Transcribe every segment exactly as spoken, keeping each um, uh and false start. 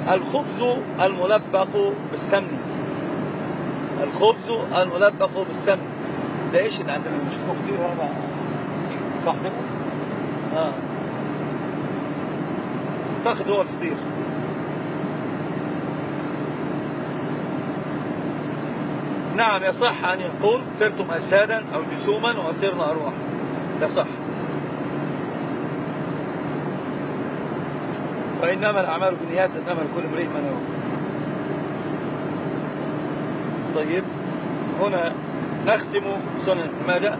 الخبز الملبق بالسمن. الخبز الملبق بالسمن ده ايش اللي عندنا بنشوفه كتير هذا صح كده؟ اه اعتقد هو الفطير. نعم يصح أن يقول سرتم أجسادا أو جسوما وصرنا أرواح، يصح. وإنما الأعمال بالنيات إنما لكل امرئ ما نوى. طيب هنا نختم سنن ماذا؟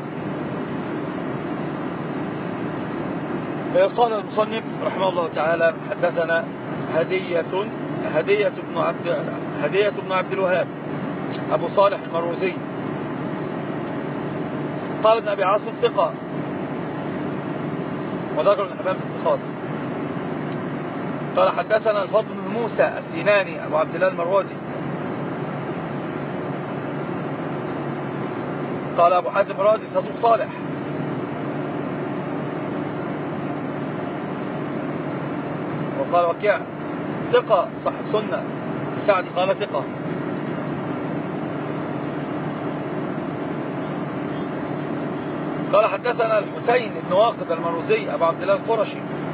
قال المصنف رحمه الله تعالى حدثنا هدية هدية بن عبد هدية بن عبد الوهاب أبو صالح المروزي قال ابن أبي عاصم ثقة وذكر ابن حبان بالثقات. قال حدثنا الفضل بن موسى السيناني أبو عبد الله المروزي قال أبو حاتم الرازي صدوق صالح. وقال وكيع ثقة صاحب سنة. سعد قال ثقة. قال حدثنا الحسين بن واقد المروزي أبو عبد الله القرشي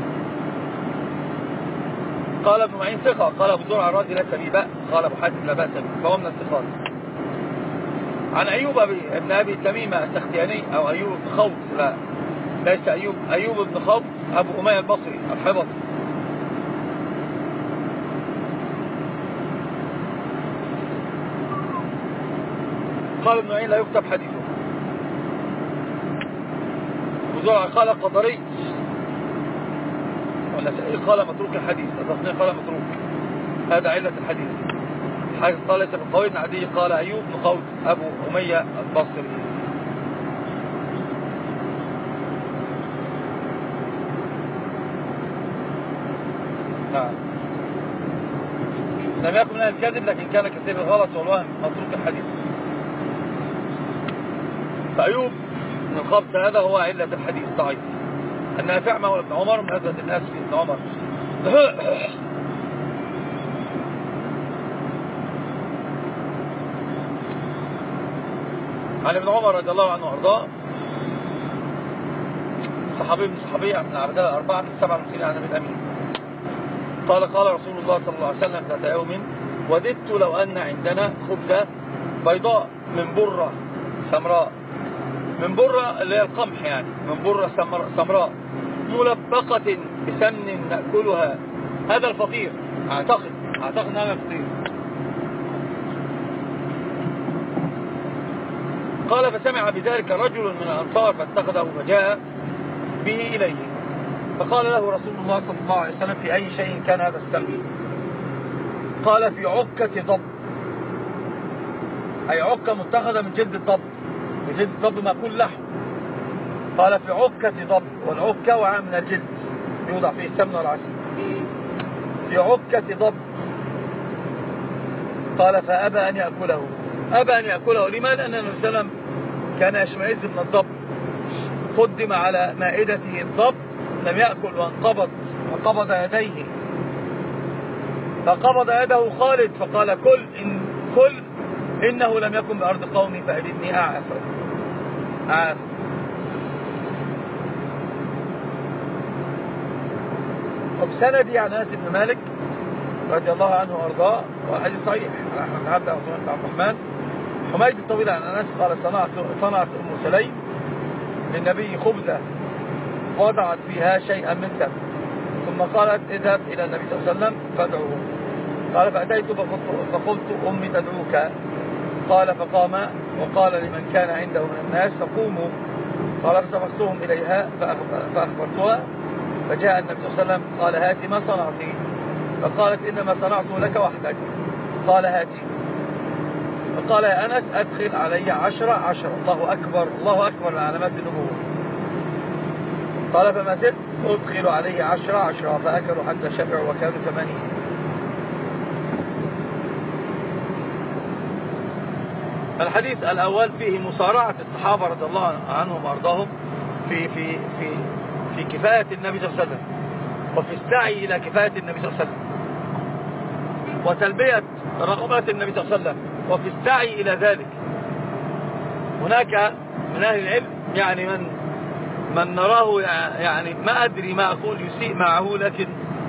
قال ابن معين ثقة. قال أبو زرع الرازي ليس به بأس. قال أبو حاتم لا بأس به فهو من الثقات. عن أيوب ابن أبي تميمة السختياني أو أيوب بن خوض لا ليس أيوب أيوب بن خوض أبو أمية البصري الحبط قال ابن معين لا يكتب حديثه. أبو زرع قال قدري ولا قال متروك الحديث. التصنيع قال متروك هذا علة الحديث. حاجة قال ليس بالقوي بن عدي قال أيوب بن خوض أبو أمية البصري. نعم لم يكن من الكذب لكن كان كثير الغلط والوهم متروك الحديث. فأيوب بن الخبط هذا هو علة الحديث ضعيف. النافع مولى ابن عمر من أزهد الناس في ابن عمر عن ابن عمر رضي الله عنه وارضاه صحابي من صحابية من العبداء الأربعة من سبعة وخمسين عن النبي الأمين قال قال رسول الله صلى الله عليه وسلم ذات يوم وددت لو أن عندنا خبزة بيضاء من برة سمراء من برة اللي هي القمح يعني من برة سمراء ملبقة بسمن نأكلها. هذا الفطير أعتقد أعتقد أن هذا الفطير. قال فسمع بذلك رجل من الأنصار فاتخذه فجاء به إليه فقال له رسول الله صلى الله عليه وسلم في أي شيء كان هذا السمن؟ قال في عكة ضب أي عكة متخذة من جلد الضب وجلد الضب مأكول لحم. قال في عكة ضب والعكة وعاء من الجلد يوضع فيه السمن والعسل في عكة ضب. قال فأبى أن يأكله أبى أن يأكله لماذا؟ لأن النبي صلى الله عليه وسلم كان يشمئز من الضب قدم على مائدته الضب لم يأكل وانقبض وقبض يديه فقبض يده خالد فقال كل إن كل إنه لم يكن بأرض قومي فأجدني أعاف أعاف. وبسندي عن أنس بن مالك رضي الله عنه وارضاه وحديث صحيح عن أحمد بن عبد الرحمن حميد الطويل عن أنس قال صنعت صنعت أم سليم للنبي خبزة وضعت فيها شيئا من سمن ثم قالت اذهب إلى النبي صلى الله عليه وسلم فادعوه. قال فأتيت فقلت أمي تدعوك. قال فقام وقال لمن كان عنده من الناس فقوموا. قال فسبقتهم إليها فأخبرتها فجاء النبي صلى الله عليه وسلم قال هاتي ما صنعتي؟ فقالت إنما صنعته لك وحدك. قال هاتي. فقال يا أنس أدخل علي عشرة عشرة. الله أكبر الله أكبر من علامات النبوة. قال فما زلت أدخل عليه عشرة عشرة فأكلوا حتى شبعوا وكانوا ثمانين. الحديث الأول فيه مصارعة الصحابة رضي الله عنهم وأرضاهم في في في في كفاية النبي صلى الله عليه وسلم وفي السعي إلى كفاية النبي صلى الله عليه وسلم. وتلبية رغبات النبي صلى الله عليه وسلم وفي السعي إلى ذلك. هناك من أهل العلم يعني من من نراه يعني ما أدري ما أقول يسيء معه، لكن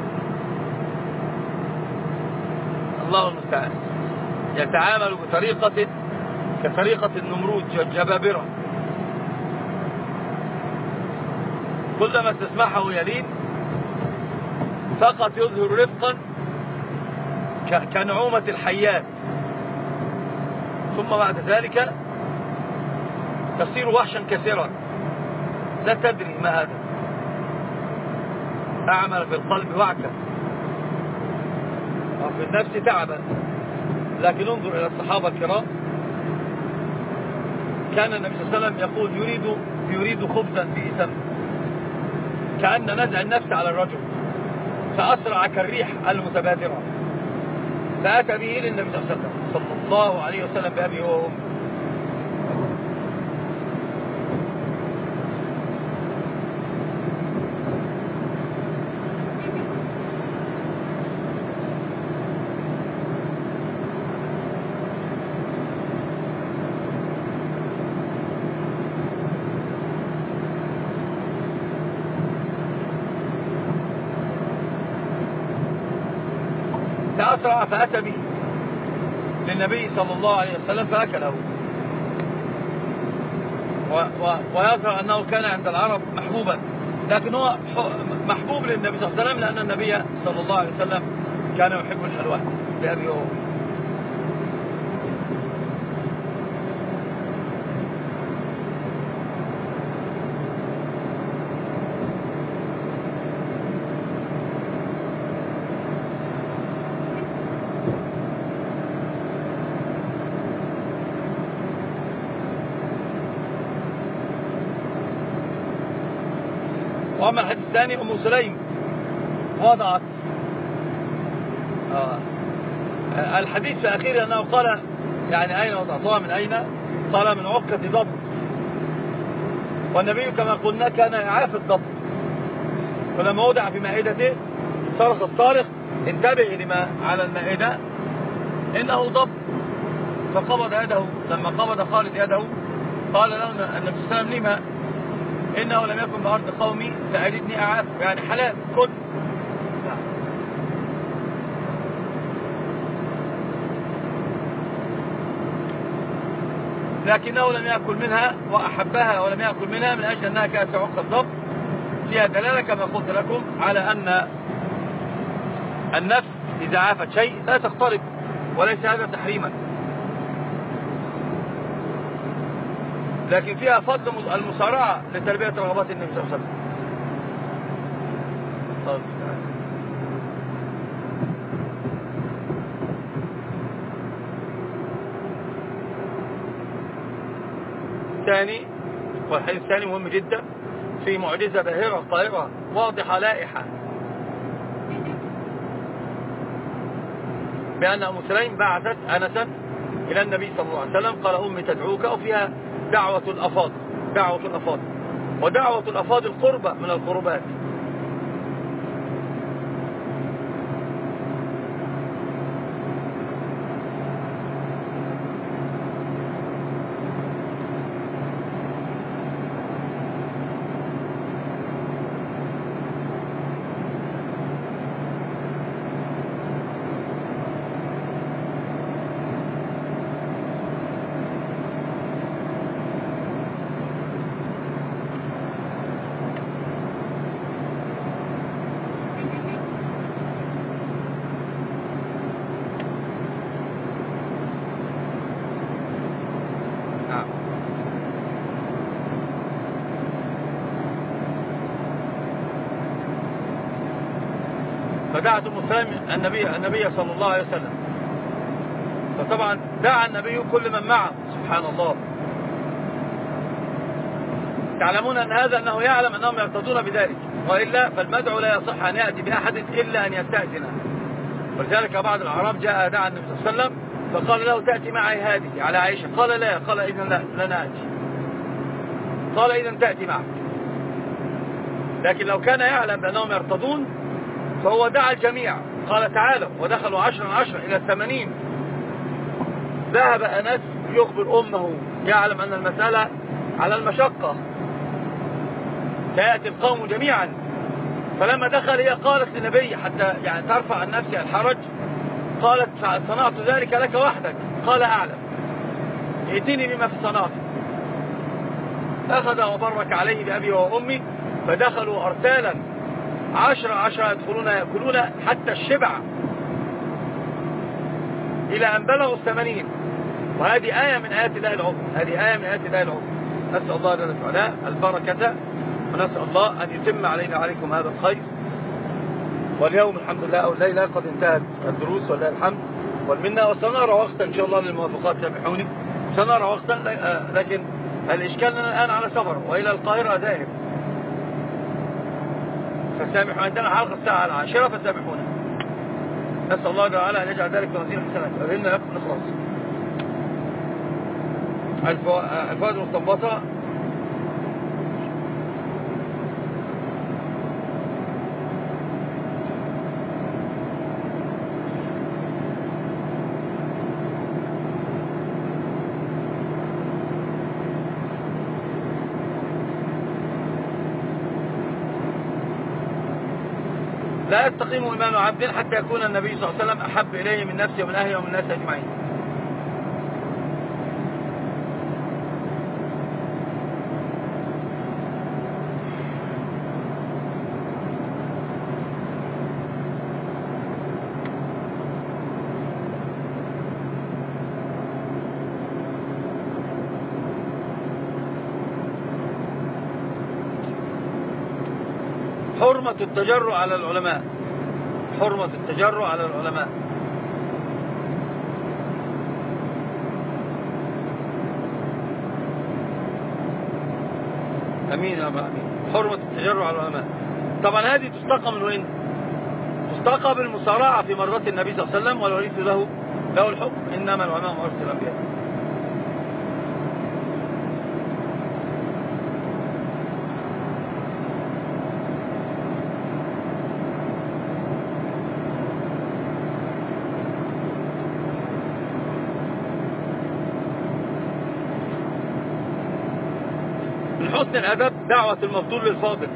الله المستعان يتعامل بطريقة كطريقة النمرود الجبابرة، كلما تسمعه يلين فقط يظهر رفقا كنعومة الحيات، ثم بعد ذلك تصير وحشا كثيرا لا تدري ما هذا، أعمل في القلب وعكا وفي النفس تعبا. لكن انظر إلى الصحابة الكرام، كان النبي صلى الله عليه وسلم يقول يريد يريد خبزا في سم، كأن نزع النفس على الرجل، فأسرع كالريح المتبادرة، فأتى به للنبي صلى الله عليه وسلم صلى الله عليه وسلم بأبي وأمي. فأسرع فأتى به للنبي صلى الله عليه وسلم فأكله. ويظهر أنه كان عند العرب محبوبا، لكن هو محبوب للنبي صلى الله عليه وسلم لأن النبي صلى الله عليه وسلم كان يحب الحلوى بأبي وأمي. وأما الحديث الثاني أم سليم وضعت آه الحديث في أخير أنه قال يعني أين وضعتها من أين؟ قال من عقة ضب، والنبي كما قلنا كان يعاف الضب، ولما وضع في مائدته صرخ الصارخ انتبه لما على المائدة إنه ضب، فقبض يده. لما قبض خالد يده قال له النبي صلى الله عليه وسلم لما؟ إنه لم يكن بأرض قومي فأجدني أعاف، يعني حلال كل. لكنه لم يأكل منها وأحبها ولم يأكل منها من أجل أنها كانت عقة ضب، فيها دلالة كما قلت لكم على أن النفس إذا عافت شيء لا تقترب، وليس هذا تحريما، لكن فيها فضل المسارعة لتربية رغبات النبي صلى الله عليه وسلم. الثاني والحديث الثاني مهم جدا، في معجزة باهرة قاهرة واضحة لائحة بأن أم سليم بعثت أنسا إلى النبي صلى الله عليه وسلم، قال أمي تدعوك، وفيها دعوة الأفاضل دعوة الأفاضل ودعوة الأفاضل قربة من القربات. فدعت أم سليم النبي النبي صلى الله عليه وسلم، فطبعا دعا النبي كل من معه، سبحان الله. تعلمون أن هذا أنه يعلم أنهم يرتضون بذلك، وإلا فالمدعو لا يصح أن يأتي بأحد إلا أن يستأذن. ولذلك بعض الأعراب جاء دعا النبي صلى الله عليه وسلم فقال له تأتي معي هذه على عائشة، قال لا، قال إذن لا لن آتي، قال إذن تأتي معك. لكن لو كان يعلم بأنهم يرتضون فهو دعا الجميع قال تعالوا، ودخلوا عشرا عشرا إلى الثمانين. ذهب أنس يخبر أمه يعلم أن المسألة على المشقة، سيأتي القوم جميعا. فلما دخل هي قالت للنبي حتى يعني ترفع عن نفسها الحرج، قالت صنعت ذلك لك وحدك. قال أعلم، ائتني بما في صنعتي. أخذ وبرك عليه بأبي وأمي، فدخلوا أرسالا عشر عشر يدخلون يأكلون حتى الشبع إلى أن بلغوا الثمانين. وهذه آية من آيات الله العظمى، هذه آية من آيات الله العظمى. نسأل الله جل وعلا البركة، ونسأل الله أن يتم علينا عليكم هذا الخير. واليوم الحمد لله أو الليلة قد انتهت الدروس ولله الحمد والمنة، وسنرى وقتا إن شاء الله للموافقات. سامحوني، سنرى وقتا، لكن الإشكال لنا الآن على سفر وإلى القاهرة ذاهب، فسامحوا. عندنا حلقة الساعة العاشرة فسامحونا. نسأل الله تعالى أن يجعل ذلك في وزير حسنات. أذلنا لكم نخلص. الفوائد المستنبطة: لا يستقيم إيمان عبد حتى يكون النبي صلى الله عليه وسلم أحب إليه من نفسه ومن أهله ومن الناس أجمعين. حرمة التجرؤ على العلماء، حرمة التجرؤ على العلماء. أمين يا أبا أمين. حرمة التجرؤ على العلماء. طبعا هذه تستقى من وين؟ تستقى بالمسارعة في مرات النبي صلى الله عليه وسلم والوريث له له الحكم، إنما العلماء ورثة الأنبياء. من حسن الأدب دعوة المفضول للفاضل.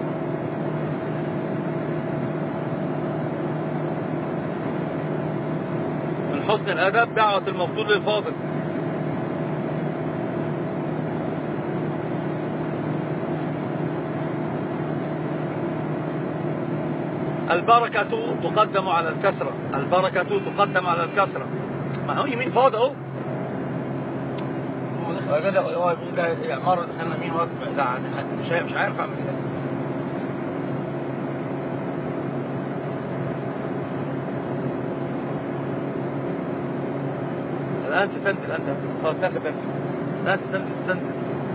من حسن الأدب دعوة المفضول للفاضل. البركة تقدم على الكسرة، البركة تقدم على الكسرة. ما هو يمين فاضي اهو. مرة دخلنا مين وقت مش مش عارف اعمل كده. الآن تسندل أنت، خلاص تاخد نفسك. الآن تسندل تسندل.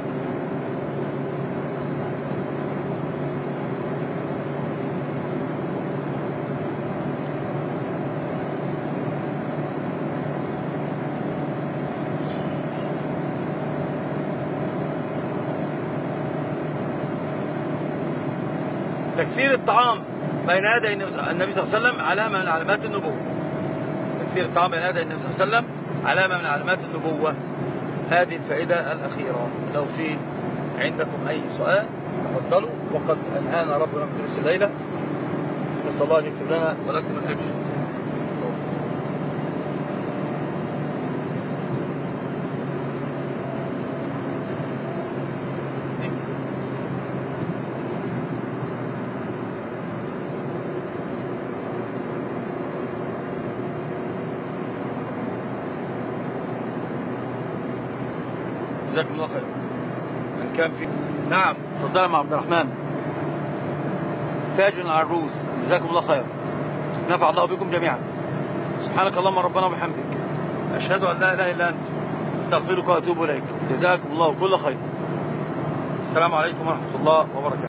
تكثير الطعام بين يدي النبي صلى الله عليه وسلم علامة من علامات النبوة. تكثير الطعام بين يدي النبي صلى الله عليه وسلم علامة من علامات النبوة. هذه الفائدة الأخيرة. لو في عندكم أي سؤال تفضلوا. وقد أنهانا ربنا من دروس الليلة. نسأل الله أن يكتب لنا ولكم الأجر. جزاكم الله خير. من كان في نعم تفضل يا عبد الرحمن. تاج العروس. جزاكم الله خير. نفع الله بكم جميعا. سبحانك اللهم ربنا وبحمدك، أشهد أن لا إله إلا أنت، استغفرك وأتوب إليك. جزاكم الله كل خير. السلام عليكم ورحمة الله وبركاته.